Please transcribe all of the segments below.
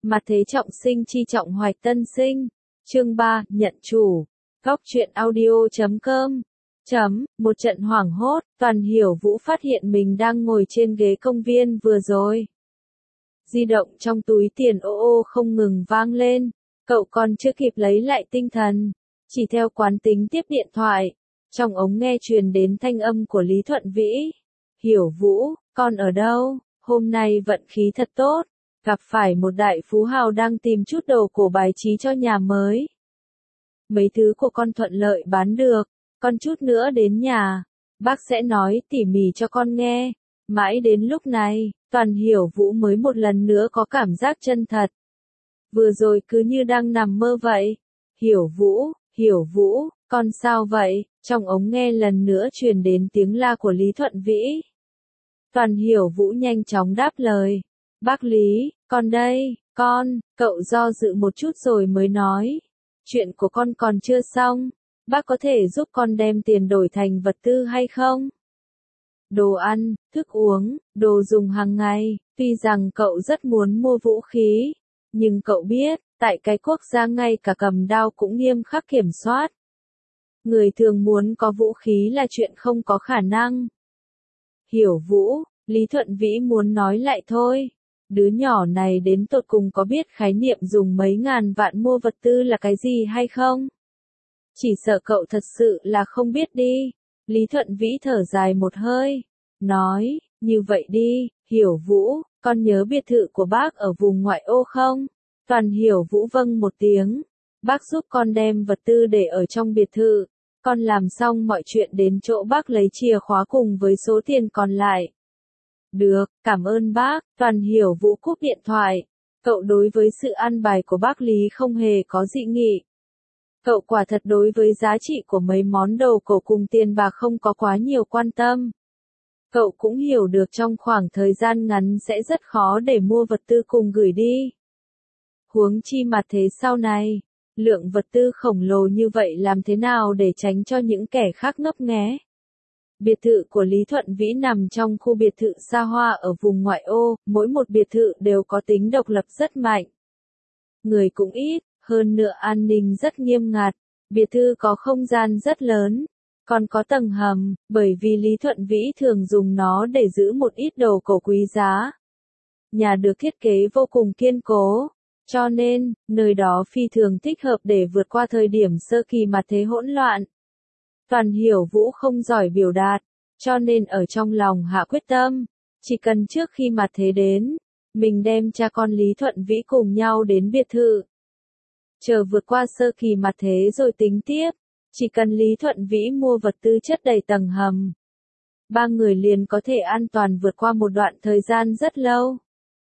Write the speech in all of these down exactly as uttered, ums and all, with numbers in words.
Mặt thế trọng sinh chi trọng hoạch tân sinh. Chương ba, nhận chủ. Góc truyện audio chấm com. Chấm, một trận hoảng hốt, Toàn Hiểu Vũ phát hiện mình đang ngồi trên ghế công viên vừa rồi. Di động trong túi tiền ô ô không ngừng vang lên, cậu còn chưa kịp lấy lại tinh thần, chỉ theo quán tính tiếp điện thoại. Trong ống nghe truyền đến thanh âm của Lý Thuận Vĩ. Hiểu Vũ, con ở đâu? Hôm nay vận khí thật tốt, gặp phải một đại phú hào đang tìm chút đồ cổ bài trí cho nhà mới. Mấy thứ của con thuận lợi bán được, con chút nữa đến nhà, bác sẽ nói tỉ mỉ cho con nghe. Mãi đến lúc này, Toàn Hiểu Vũ mới một lần nữa có cảm giác chân thật. Vừa rồi cứ như đang nằm mơ vậy. Hiểu Vũ, Hiểu Vũ, con sao vậy? Trong ống nghe lần nữa truyền đến tiếng la của Lý Thuận Vĩ. Toàn Hiểu Vũ nhanh chóng đáp lời. Bác Lý, con đây, con, cậu do dự một chút rồi mới nói. Chuyện của con còn chưa xong, bác có thể giúp con đem tiền đổi thành vật tư hay không? Đồ ăn, thức uống, đồ dùng hàng ngày, tuy rằng cậu rất muốn mua vũ khí, nhưng cậu biết, tại cái quốc gia ngay cả cầm đao cũng nghiêm khắc kiểm soát. Người thường muốn có vũ khí là chuyện không có khả năng. Hiểu Vũ, Lý Thuận Vĩ muốn nói lại thôi. Đứa nhỏ này đến tột cùng có biết khái niệm dùng mấy ngàn vạn mua vật tư là cái gì hay không? Chỉ sợ cậu thật sự là không biết đi. Lý Thuận Vĩ thở dài một hơi, nói, như vậy đi, Hiểu Vũ, con nhớ biệt thự của bác ở vùng ngoại ô không? Toàn Hiểu Vũ vâng một tiếng, bác giúp con đem vật tư để ở trong biệt thự, con làm xong mọi chuyện đến chỗ bác lấy chìa khóa cùng với số tiền còn lại. Được, cảm ơn bác. Toàn Hiểu Vũ cúp điện thoại. Cậu đối với sự an bài của bác Lý không hề có dị nghị. Cậu quả thật đối với giá trị của mấy món đồ cổ cùng tiền bạc không có quá nhiều quan tâm. Cậu cũng hiểu được trong khoảng thời gian ngắn sẽ rất khó để mua vật tư cùng gửi đi. Huống chi mà thế sau này, lượng vật tư khổng lồ như vậy làm thế nào để tránh cho những kẻ khác ngấp nghé. Biệt thự của Lý Thuận Vĩ nằm trong khu biệt thự xa hoa ở vùng ngoại ô, mỗi một biệt thự đều có tính độc lập rất mạnh. Người cũng ít, hơn nữa an ninh rất nghiêm ngặt, biệt thự có không gian rất lớn, còn có tầng hầm, bởi vì Lý Thuận Vĩ thường dùng nó để giữ một ít đồ cổ quý giá. Nhà được thiết kế vô cùng kiên cố, cho nên, nơi đó phi thường thích hợp để vượt qua thời điểm sơ kỳ mặt thế hỗn loạn. Toàn Hiểu Vũ không giỏi biểu đạt, cho nên ở trong lòng hạ quyết tâm, chỉ cần trước khi mặt thế đến, mình đem cha con Lý Thuận Vĩ cùng nhau đến biệt thự. Chờ vượt qua sơ kỳ mặt thế rồi tính tiếp, chỉ cần Lý Thuận Vĩ mua vật tư chất đầy tầng hầm. Ba người liền có thể an toàn vượt qua một đoạn thời gian rất lâu.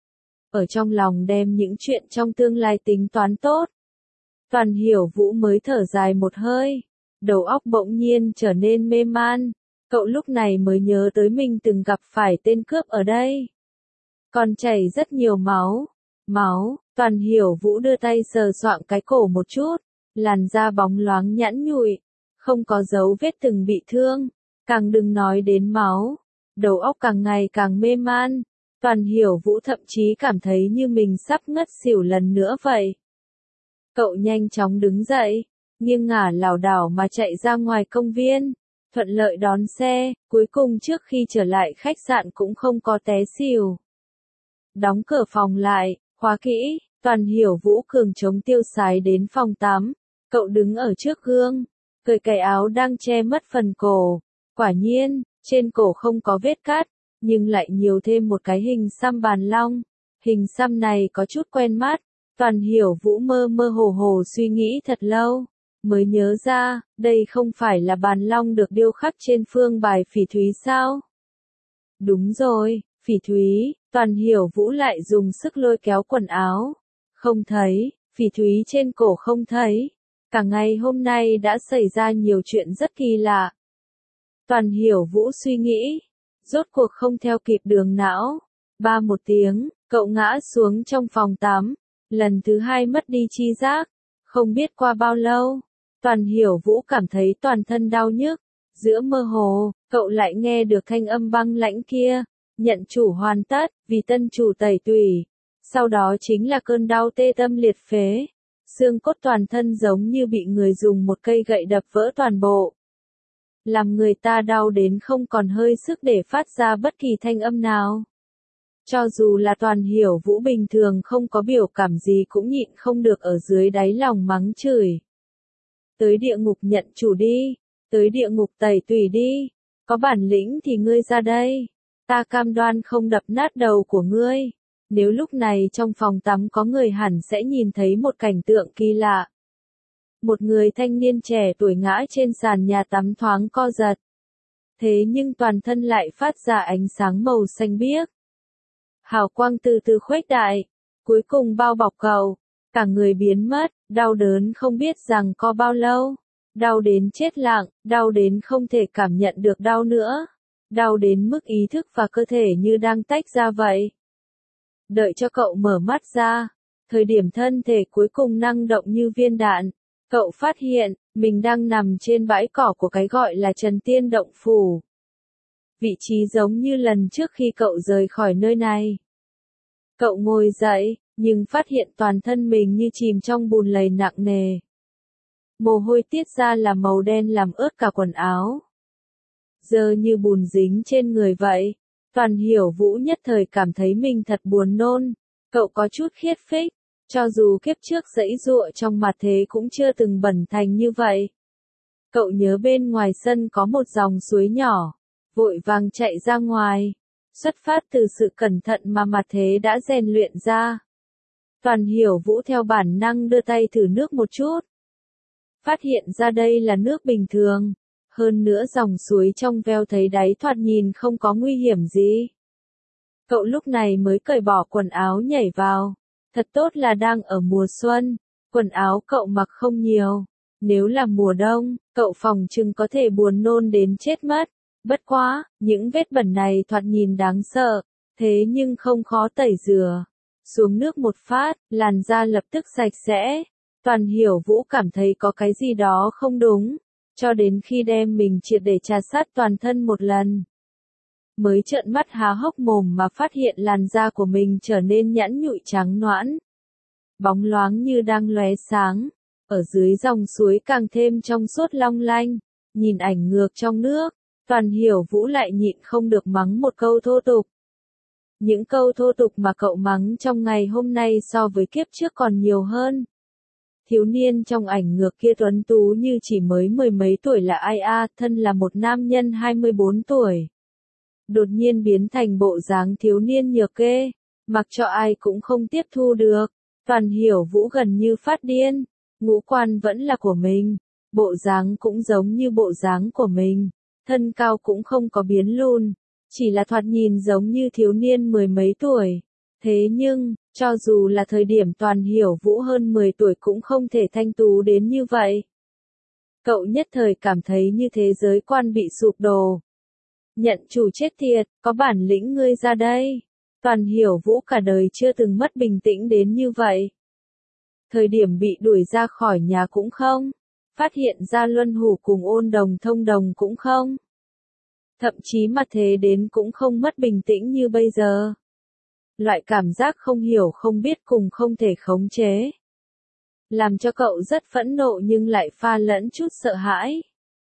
Ở trong lòng đem những chuyện trong tương lai tính toán tốt. Toàn Hiểu Vũ mới thở dài một hơi. Đầu óc bỗng nhiên trở nên mê man, cậu lúc này mới nhớ tới mình từng gặp phải tên cướp ở đây. Còn chảy rất nhiều máu, máu, Toàn Hiểu Vũ đưa tay sờ soạng cái cổ một chút, làn da bóng loáng nhẵn nhụi, không có dấu vết từng bị thương, càng đừng nói đến máu. Đầu óc càng ngày càng mê man, Toàn Hiểu Vũ thậm chí cảm thấy như mình sắp ngất xỉu lần nữa vậy. Cậu nhanh chóng đứng dậy, nghiêng ngả lảo đảo mà chạy ra ngoài công viên, thuận lợi đón xe, cuối cùng trước khi trở lại khách sạn cũng không có té xỉu. Đóng cửa phòng lại, khóa kỹ, Toàn Hiểu Vũ cường chống tiêu sái đến phòng tắm, cậu đứng ở trước gương, cởi cái áo đang che mất phần cổ, quả nhiên, trên cổ không có vết cắt, nhưng lại nhiều thêm một cái hình xăm bàn long, hình xăm này có chút quen mắt, Toàn Hiểu Vũ mơ mơ hồ hồ suy nghĩ thật lâu. Mới nhớ ra, đây không phải là bàn long được điêu khắc trên phương bài phỉ thúy sao? Đúng rồi, phỉ thúy. Toàn Hiểu Vũ lại dùng sức lôi kéo quần áo. Không thấy, phỉ thúy trên cổ không thấy. Cả ngày hôm nay đã xảy ra nhiều chuyện rất kỳ lạ. Toàn Hiểu Vũ suy nghĩ, rốt cuộc không theo kịp đường não. Ba một tiếng, cậu ngã xuống trong phòng tắm, lần thứ hai mất đi tri giác. Không biết qua bao lâu, Toàn Hiểu Vũ cảm thấy toàn thân đau nhức, giữa mơ hồ, cậu lại nghe được thanh âm băng lãnh kia, nhận chủ hoàn tất, vì tân chủ tẩy tủy, Sau đó chính là cơn đau tê tâm liệt phế. Xương cốt toàn thân giống như bị người dùng một cây gậy đập vỡ toàn bộ. Làm người ta đau đến không còn hơi sức để phát ra bất kỳ thanh âm nào. Cho dù là Toàn Hiểu Vũ bình thường không có biểu cảm gì cũng nhịn không được ở dưới đáy lòng mắng chửi. Tới địa ngục nhận chủ đi, tới địa ngục tẩy tủy đi, có bản lĩnh thì ngươi ra đây, ta cam đoan không đập nát đầu của ngươi. Nếu lúc này trong phòng tắm có người hẳn sẽ nhìn thấy một cảnh tượng kỳ lạ. Một người thanh niên trẻ tuổi ngã trên sàn nhà tắm thoáng co giật. Thế nhưng toàn thân lại phát ra ánh sáng màu xanh biếc. Hào quang từ từ khuếch đại, cuối cùng bao bọc cậu, cả người biến mất, đau đớn không biết rằng có bao lâu, đau đến chết lặng, đau đến không thể cảm nhận được đau nữa, đau đến mức ý thức và cơ thể như đang tách ra vậy. Đợi cho cậu mở mắt ra, thời điểm thân thể cuối cùng năng động như viên đạn, cậu phát hiện, mình đang nằm trên bãi cỏ của cái gọi là Trần Tiên Động Phủ. Vị trí giống như lần trước khi cậu rời khỏi nơi này. Cậu ngồi dậy, nhưng phát hiện toàn thân mình như chìm trong bùn lầy nặng nề. Mồ hôi tiết ra là màu đen làm ướt cả quần áo. Dơ như bùn dính trên người vậy. Toàn Hiểu Vũ nhất thời cảm thấy mình thật buồn nôn. Cậu có chút khiết phích. Cho dù kiếp trước giãy giụa trong mặt thế cũng chưa từng bẩn thành như vậy. Cậu nhớ bên ngoài sân có một dòng suối nhỏ. Vội vàng chạy ra ngoài. Xuất phát từ sự cẩn thận mà mặt thế đã rèn luyện ra. Toàn Hiểu Vũ theo bản năng đưa tay thử nước một chút. Phát hiện ra đây là nước bình thường. Hơn nữa dòng suối trong veo thấy đáy thoạt nhìn không có nguy hiểm gì. Cậu lúc này mới cởi bỏ quần áo nhảy vào. Thật tốt là đang ở mùa xuân. Quần áo cậu mặc không nhiều. Nếu là mùa đông, cậu phòng chừng có thể buồn nôn đến chết mất. Bất quá, những vết bẩn này thoạt nhìn đáng sợ, thế nhưng không khó tẩy rửa. Xuống nước một phát, làn da lập tức sạch sẽ. Toàn Hiểu Vũ cảm thấy có cái gì đó không đúng, cho đến khi đem mình triệt để trà sát toàn thân một lần. Mới trợn mắt há hốc mồm mà phát hiện làn da của mình trở nên nhẵn nhụi trắng nõn. Bóng loáng như đang lóe sáng, ở dưới dòng suối càng thêm trong suốt long lanh, nhìn ảnh ngược trong nước. Toàn Hiểu Vũ lại nhịn không được mắng một câu thô tục. Những câu thô tục mà cậu mắng trong ngày hôm nay so với kiếp trước còn nhiều hơn. Thiếu niên trong ảnh ngược kia tuấn tú như chỉ mới mười mấy tuổi là ai a, thân là một nam nhân hai mươi bốn tuổi. Đột nhiên biến thành bộ dáng thiếu niên nhược kê, mặc cho ai cũng không tiếp thu được. Toàn Hiểu Vũ gần như phát điên, ngũ quan vẫn là của mình, bộ dáng cũng giống như bộ dáng của mình. Thân cao cũng không có biến lùn, chỉ là thoạt nhìn giống như thiếu niên mười mấy tuổi. Thế nhưng, cho dù là thời điểm Toàn Hiểu Vũ hơn mười tuổi cũng không thể thanh tú đến như vậy. Cậu nhất thời cảm thấy như thế giới quan bị sụp đổ. Nhận chủ chết tiệt, có bản lĩnh ngươi ra đây. Toàn Hiểu Vũ cả đời chưa từng mất bình tĩnh đến như vậy. Thời điểm bị đuổi ra khỏi nhà cũng không. Phát hiện ra luân hủ cùng ôn đồng thông đồng cũng không. Thậm chí mặt thế đến cũng không mất bình tĩnh như bây giờ. Loại cảm giác không hiểu không biết cùng không thể khống chế. Làm cho cậu rất phẫn nộ nhưng lại pha lẫn chút sợ hãi.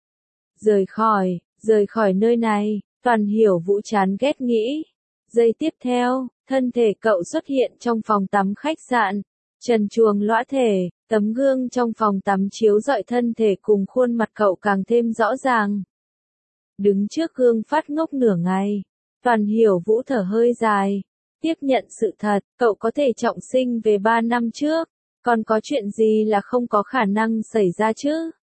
Rời khỏi, rời khỏi nơi này, Toàn Hiểu Vũ chán ghét nghĩ. Giây tiếp theo, thân thể cậu xuất hiện trong phòng tắm khách sạn. Trần truồng lõa thể, tấm gương trong phòng tắm chiếu rọi thân thể cùng khuôn mặt cậu càng thêm rõ ràng. Đứng trước gương phát ngốc nửa ngày, Toàn Hiểu Vũ thở hơi dài. Tiếp nhận sự thật, cậu có thể trọng sinh về ba năm trước, còn có chuyện gì là không có khả năng xảy ra chứ?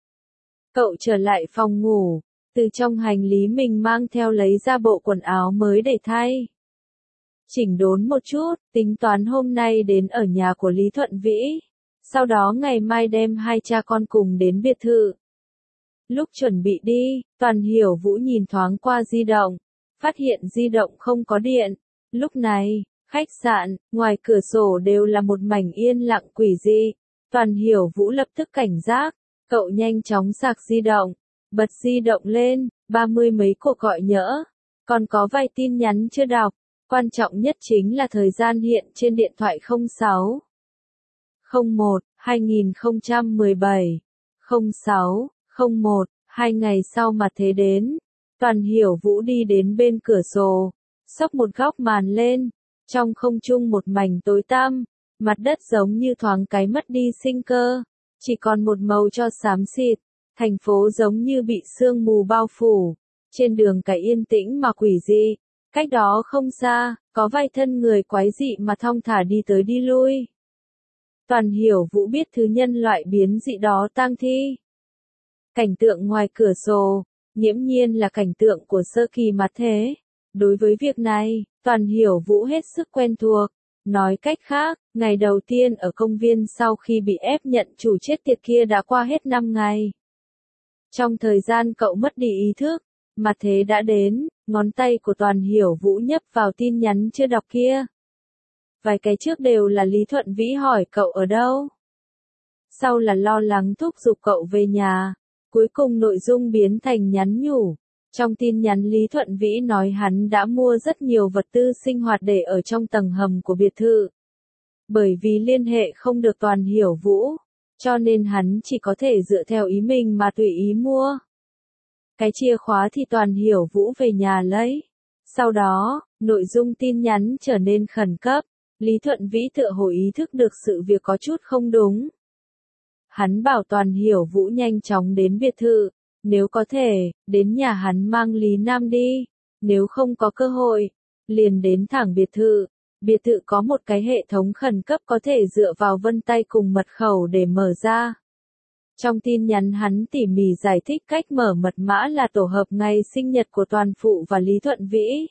Cậu trở lại phòng ngủ, từ trong hành lý mình mang theo lấy ra bộ quần áo mới để thay. Chỉnh đốn một chút, tính toán hôm nay đến ở nhà của Lý Thuận Vĩ. Sau đó ngày mai đem hai cha con cùng đến biệt thự. Lúc chuẩn bị đi, Toàn Hiểu Vũ nhìn thoáng qua di động. Phát hiện di động không có điện. Lúc này, khách sạn, ngoài cửa sổ đều là một mảnh yên lặng quỷ dị. Toàn Hiểu Vũ lập tức cảnh giác. Cậu nhanh chóng sạc di động. Bật di động lên, ba mươi mấy cuộc gọi nhỡ. Còn có vài tin nhắn chưa đọc. Quan trọng nhất chính là thời gian hiện trên điện thoại không sáu không một hai nghìn không trăm mười bảy không sáu không một. Hai ngày sau mà thế đến, Toàn Hiểu Vũ đi đến bên cửa sổ, xốc một góc màn lên, trong không trung một mảnh tối tăm, mặt đất giống như thoáng cái mất đi sinh cơ, chỉ còn một màu cho xám xịt, thành phố giống như bị sương mù bao phủ, trên đường cái yên tĩnh mà quỷ dị, cách đó không xa, có vài thân người quái dị mà thong thả đi tới đi lui. Toàn Hiểu Vũ biết thứ nhân loại biến dị đó tang thi. Cảnh tượng ngoài cửa sổ, nghiễm nhiên là cảnh tượng của sơ kỳ mặt thế. Đối với việc này, Toàn Hiểu Vũ hết sức quen thuộc. Nói cách khác, ngày đầu tiên ở công viên sau khi bị ép nhận chủ chết tiệt kia đã qua hết năm ngày. Trong thời gian cậu mất đi ý thức, mặt thế đã đến, ngón tay của Toàn Hiểu Vũ nhấp vào tin nhắn chưa đọc kia. Vài cái trước đều là Lý Thuận Vĩ hỏi cậu ở đâu. Sau là lo lắng thúc giục cậu về nhà. Cuối cùng nội dung biến thành nhắn nhủ. Trong tin nhắn Lý Thuận Vĩ nói hắn đã mua rất nhiều vật tư sinh hoạt để ở trong tầng hầm của biệt thự. Bởi vì liên hệ không được Toàn Hiểu Vũ, cho nên hắn chỉ có thể dựa theo ý mình mà tùy ý mua. Cái chìa khóa thì Toàn Hiểu Vũ về nhà lấy. Sau đó, nội dung tin nhắn trở nên khẩn cấp. Lý Thuận Vĩ tựa hồ ý thức được sự việc có chút không đúng. Hắn bảo Toàn Hiểu Vũ nhanh chóng đến biệt thự, nếu có thể, đến nhà hắn mang Lý Nam đi, nếu không có cơ hội, liền đến thẳng biệt thự. Biệt thự có một cái hệ thống khẩn cấp có thể dựa vào vân tay cùng mật khẩu để mở ra. Trong tin nhắn hắn tỉ mỉ giải thích cách mở mật mã là tổ hợp ngày sinh nhật của Toàn Phụ và Lý Thuận Vĩ.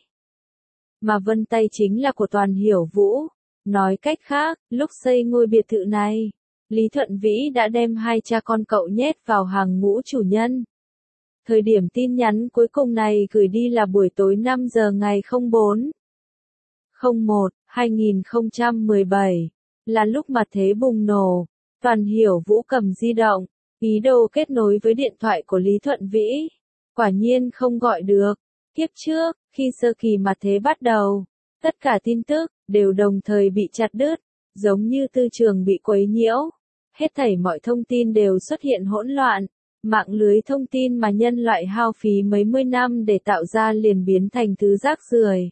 Mà vân tay chính là của Toàn Hiểu Vũ. Nói cách khác, lúc xây ngôi biệt thự này, Lý Thuận Vĩ đã đem hai cha con cậu nhét vào hàng ngũ chủ nhân. Thời điểm tin nhắn cuối cùng này gửi đi là buổi tối năm giờ ngày không bốn không một hai nghìn không trăm mười bảy, là lúc mặt thế bùng nổ. Toàn Hiểu Vũ cầm di động, ý đồ kết nối với điện thoại của Lý Thuận Vĩ. Quả nhiên không gọi được. Kiếp trước, khi sơ kỳ mặt thế bắt đầu, tất cả tin tức đều đồng thời bị chặt đứt, giống như tư trường bị quấy nhiễu. Hết thảy mọi thông tin đều xuất hiện hỗn loạn, mạng lưới thông tin mà nhân loại hao phí mấy mươi năm để tạo ra liền biến thành thứ rác rưởi.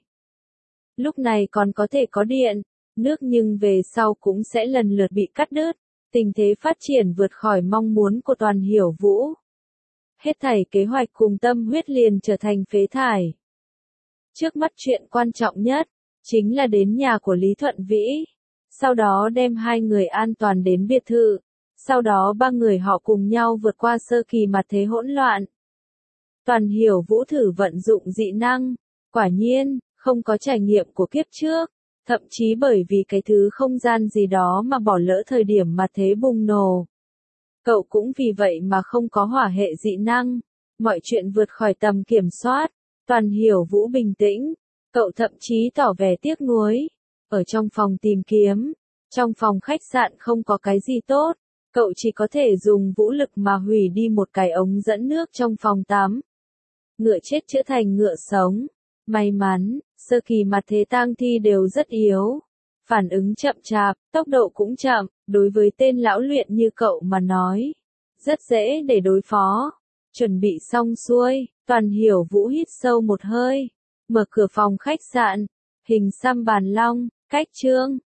Lúc này còn có thể có điện, nước nhưng về sau cũng sẽ lần lượt bị cắt đứt, tình thế phát triển vượt khỏi mong muốn của Toàn Hiểu Vũ. Hết thảy kế hoạch cùng tâm huyết liền trở thành phế thải. Trước mắt chuyện quan trọng nhất, chính là đến nhà của Lý Thuận Vĩ. Sau đó đem hai người an toàn đến biệt thự. Sau đó ba người họ cùng nhau vượt qua sơ kỳ mặt thế hỗn loạn. Toàn Hiểu Vũ thử vận dụng dị năng. Quả nhiên, không có trải nghiệm của kiếp trước. Thậm chí bởi vì cái thứ không gian gì đó mà bỏ lỡ thời điểm mặt thế bùng nổ. Cậu cũng vì vậy mà không có hỏa hệ dị năng. Mọi chuyện vượt khỏi tầm kiểm soát. Toàn Hiểu Vũ bình tĩnh. Cậu thậm chí tỏ vẻ tiếc nuối. Ở trong phòng tìm kiếm, trong phòng khách sạn không có cái gì tốt, cậu chỉ có thể dùng vũ lực mà hủy đi một cái ống dẫn nước trong phòng tắm. Ngựa chết chữa thành ngựa sống. May mắn, sơ kỳ mặt thế tang thi đều rất yếu. Phản ứng chậm chạp, tốc độ cũng chậm, đối với tên lão luyện như cậu mà nói. Rất dễ để đối phó. Chuẩn bị xong xuôi, Toàn Hiểu Vũ hít sâu một hơi. Mở cửa phòng khách sạn. Hình xăm bàn long, cách chương.